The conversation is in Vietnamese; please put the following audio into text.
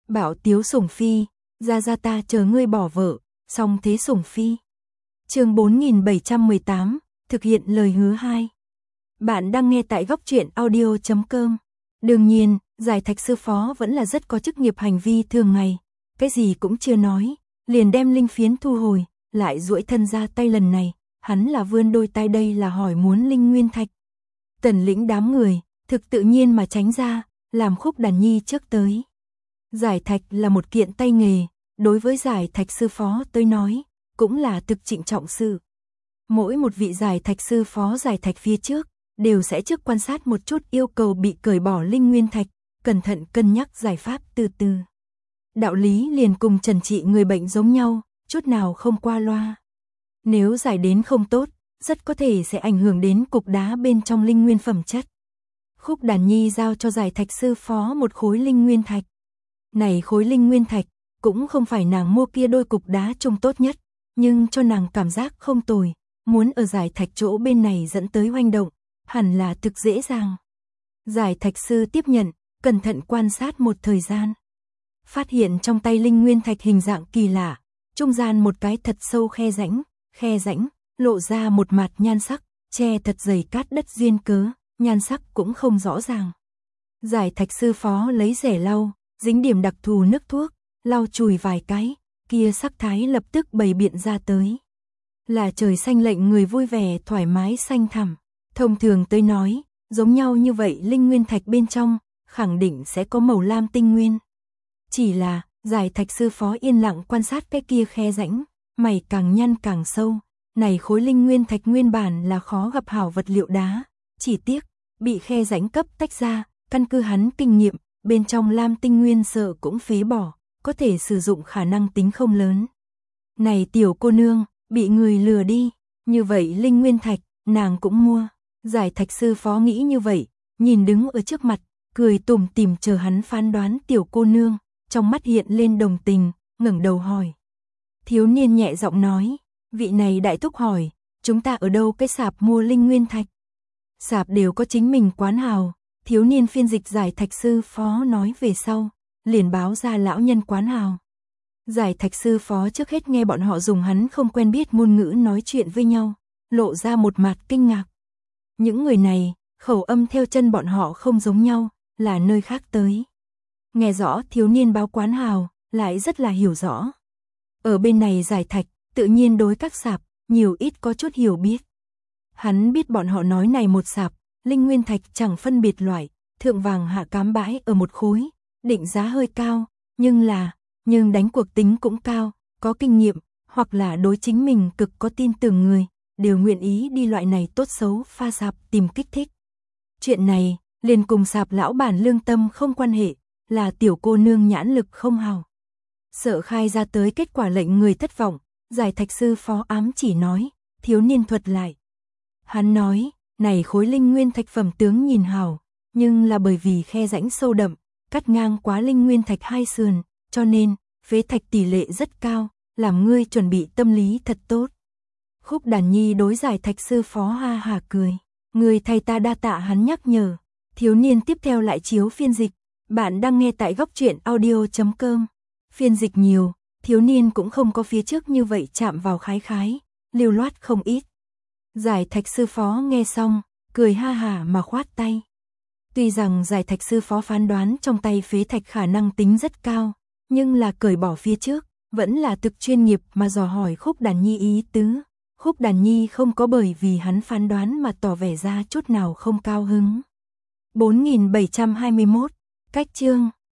Bảo Tiếu Sủng Phi, ra ta chờ ngươi bỏ vợ, song thế Sủng Phi. Chương 4718, thực hiện lời hứa 2. Bạn đang nghe tại góc truyện audio.com. Đương nhiên, Giải Thạch sư phó vẫn là rất có chức nghiệp hành vi thường ngày, cái gì cũng chưa nói, liền đem linh phiến thu hồi, lại duỗi thân ra tay lần này, hắn là vươn đôi tay đây là hỏi muốn linh nguyên thạch. Tần Lĩnh đám người, thực tự nhiên mà tránh ra, làm Khúc Đàn Nhi trước tới. Giải Thạch là một kiện tay nghề, đối với Giải Thạch sư phó tới nói, cũng là thực trịnh trọng sự. Mỗi một vị Giải Thạch sư phó Giải Thạch phía trước, đều sẽ trước quan sát một chút yêu cầu bị cởi bỏ linh nguyên thạch, cẩn thận cân nhắc giải pháp từ từ. Đạo lý liền cùng trần trị người bệnh giống nhau, chút nào không qua loa. Nếu giải đến không tốt, rất có thể sẽ ảnh hưởng đến cục đá bên trong linh nguyên phẩm chất. Khúc Đàn Nhi giao cho Giải Thạch sư phó một khối linh nguyên thạch. Này khối linh nguyên thạch, cũng không phải nàng mua kia đôi cục đá trông tốt nhất, nhưng cho nàng cảm giác không tồi, muốn ở Giải Thạch chỗ bên này dẫn tới hoành động, hẳn là thực dễ dàng. Giải Thạch sư tiếp nhận, cẩn thận quan sát một thời gian. Phát hiện trong tay linh nguyên thạch hình dạng kỳ lạ, trung gian một cái thật sâu khe rãnh, lộ ra một mặt nhan sắc, che thật dày cát đất duyên cớ, nhan sắc cũng không rõ ràng. Giải Thạch sư phó lấy rẻ lau, dính điểm đặc thù nước thuốc, lau chùi vài cái, kia sắc thái lập tức bày biện ra tới. Là trời xanh lệnh người vui vẻ thoải mái xanh thẳm. Thông thường tới nói, giống nhau như vậy linh nguyên thạch bên trong, khẳng định sẽ có màu lam tinh nguyên. Chỉ là, Giải Thạch sư phó yên lặng quan sát cái kia khe rãnh, mày càng nhăn càng sâu, này khối linh nguyên thạch nguyên bản là khó gặp hảo vật liệu đá, chỉ tiếc, bị khe rãnh cấp tách ra, căn cứ hắn kinh nghiệm, bên trong lam tinh nguyên sợ cũng phế bỏ, có thể sử dụng khả năng tính không lớn. Này tiểu cô nương, bị người lừa đi, như vậy linh nguyên thạch, nàng cũng mua. Giải Thạch sư phó nghĩ như vậy, nhìn đứng ở trước mặt, cười tủm tỉm chờ hắn phán đoán tiểu cô nương, trong mắt hiện lên đồng tình, ngẩng đầu hỏi. Thiếu niên nhẹ giọng nói, vị này đại thúc hỏi, chúng ta ở đâu cái sạp mua linh nguyên thạch? Sạp đều có chính mình quán hào, thiếu niên phiên dịch Giải Thạch sư phó nói về sau, liền báo ra lão nhân quán hào. Giải Thạch sư phó trước hết nghe bọn họ dùng hắn không quen biết ngôn ngữ nói chuyện với nhau, lộ ra một mặt kinh ngạc. Những người này, khẩu âm theo chân bọn họ không giống nhau, là nơi khác tới. Nghe rõ thiếu niên báo quán hào, lại rất là hiểu rõ. Ở bên này Giải Thạch, tự nhiên đối các sạp, nhiều ít có chút hiểu biết. Hắn biết bọn họ nói này một sạp, linh nguyên thạch chẳng phân biệt loại, thượng vàng hạ cám bãi ở một khối, định giá hơi cao, nhưng đánh cuộc tính cũng cao, có kinh nghiệm, hoặc là đối chính mình cực có tin tưởng người, đều nguyện ý đi loại này tốt xấu pha sạp tìm kích thích. Chuyện này, liền cùng sạp lão bản lương tâm không quan hệ, là tiểu cô nương nhãn lực không hào. Sợ khai ra tới kết quả lệnh người thất vọng, Giải Thạch sư phó ám chỉ nói, thiếu niên thuật lại. Hắn nói, này khối linh nguyên thạch phẩm tướng nhìn hào, nhưng là bởi vì khe rãnh sâu đậm, cắt ngang quá linh nguyên thạch hai sườn, cho nên, phế thạch tỷ lệ rất cao, làm ngươi chuẩn bị tâm lý thật tốt. Khúc Đàn Nhi đối Giải Thạch sư phó ha hả cười, người thầy ta đa tạ hắn nhắc nhở. Thiếu niên tiếp theo lại chiếu phiên dịch, bạn đang nghe tại góc truyện audio.com. Phiên dịch nhiều, thiếu niên cũng không có phía trước như vậy chạm vào khái, lưu loát không ít. Giải Thạch sư phó nghe xong, cười ha hả mà khoát tay. Tuy rằng Giải Thạch sư phó phán đoán trong tay phế thạch khả năng tính rất cao, nhưng là cởi bỏ phía trước, vẫn là thực chuyên nghiệp mà dò hỏi Khúc Đàn Nhi ý tứ. Khúc Đàn Nhi không có bởi vì hắn phán đoán mà tỏ vẻ ra chút nào không cao hứng. 4721, cách chương